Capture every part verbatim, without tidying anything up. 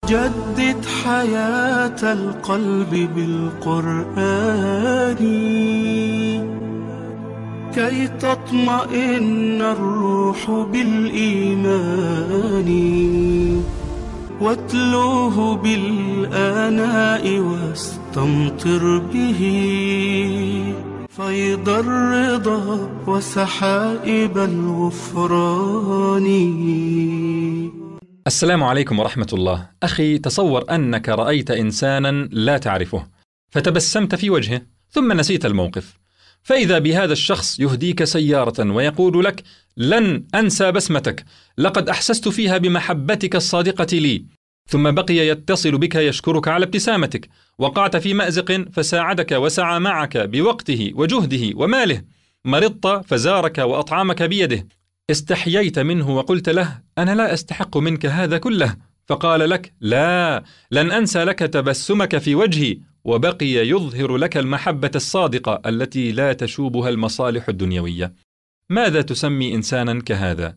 جدد حياة القلب بالقرآن كي تطمئن الروح بالإيمان، واتلوه بالآناء واستمطر به فيض الرضا وسحائب الغفران. السلام عليكم ورحمة الله. أخي، تصور أنك رأيت إنسانا لا تعرفه فتبسمت في وجهه ثم نسيت الموقف، فإذا بهذا الشخص يهديك سيارة ويقول لك: لن أنسى بسمتك، لقد أحسست فيها بمحبتك الصادقة لي. ثم بقي يتصل بك يشكرك على ابتسامتك. وقعت في مأزق فساعدك وسعى معك بوقته وجهده وماله. مرضت فزارك وأطعمك بيده. استحييت منه وقلت له: أنا لا أستحق منك هذا كله، فقال لك: لا، لن أنسى لك تبسمك في وجهي. وبقي يظهر لك المحبة الصادقة التي لا تشوبها المصالح الدنيوية. ماذا تسمي إنسانا كهذا؟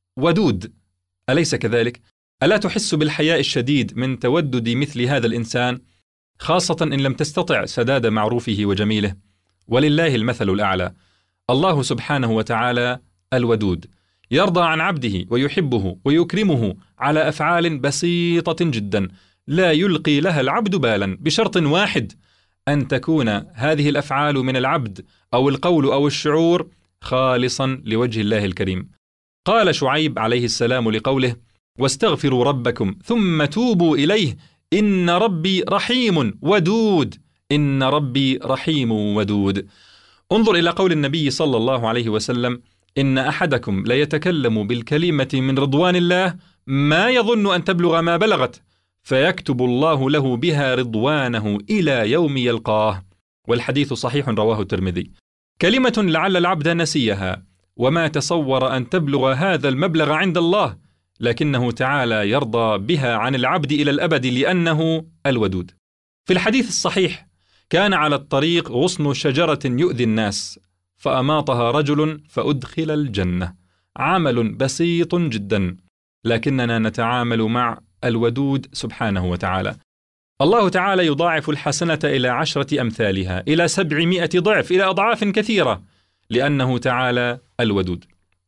ودود، أليس كذلك؟ ألا تحس بالحياء الشديد من تودد مثل هذا الإنسان، خاصة إن لم تستطع سداد معروفه وجميله؟ ولله المثل الأعلى. الله سبحانه وتعالى الودود، يرضى عن عبده ويحبه ويكرمه على أفعال بسيطة جدا لا يلقي لها العبد بالا، بشرط واحد: أن تكون هذه الأفعال من العبد أو القول أو الشعور خالصا لوجه الله الكريم. قال شعيب عليه السلام لقوله: واستغفروا ربكم ثم توبوا إليه إن ربي رحيم ودود. إن ربي رحيم ودود. انظر إلى قول النبي صلى الله عليه وسلم: إن أحدكم ليتكلم بالكلمة من رضوان الله ما يظن أن تبلغ ما بلغت، فيكتب الله له بها رضوانه إلى يوم يلقاه. والحديث صحيح رواه الترمذي. كلمة لعل العبد نسيها وما تصور أن تبلغ هذا المبلغ عند الله، لكنه تعالى يرضى بها عن العبد إلى الأبد لأنه الودود. في الحديث الصحيح: كان على الطريق غصن شجرة يؤذي الناس فأماطها رجل فأدخل الجنة. عمل بسيط جدا، لكننا نتعامل مع الودود سبحانه وتعالى. الله تعالى يضاعف الحسنة إلى عشرة أمثالها، إلى سبعمائة ضعف، إلى أضعاف كثيرة، لأنه تعالى الودود.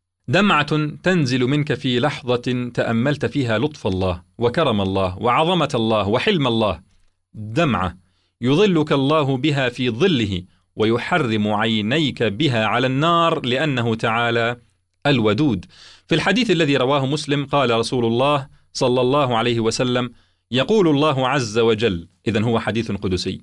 دمعة تنزل منك في لحظة تأملت فيها لطف الله وكرم الله وعظمة الله وحلم الله. دمعة يظلك الله بها في ظله ويحرم عينيك بها على النار، لأنه تعالى الودود. في الحديث الذي رواه مسلم قال رسول الله صلى الله عليه وسلم: يقول الله عز وجل، إذن هو حديث قدسي: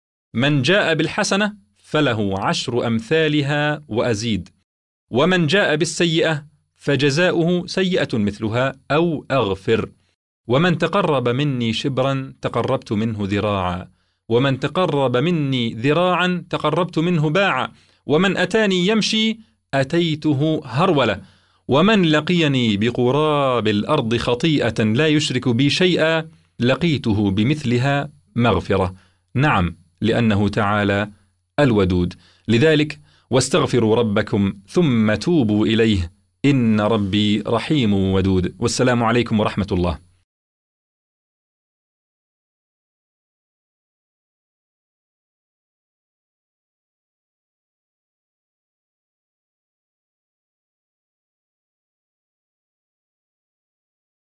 من جاء بالحسنة فله عشر أمثالها وأزيد، ومن جاء بالسيئة فجزاؤه سيئة مثلها أو أغفر، ومن تقرب مني شبرا تقربت منه ذراعا، ومن تقرب مني ذراعا تقربت منه باعا، ومن أتاني يمشي أتيته هرولة، ومن لقيني بقراب الأرض خطيئة لا يشرك بي شيئا لقيته بمثلها مغفرة. نعم، لأنه تعالى الودود. لذلك واستغفروا ربكم ثم توبوا إليه إن ربي رحيم ودود. والسلام عليكم ورحمة الله.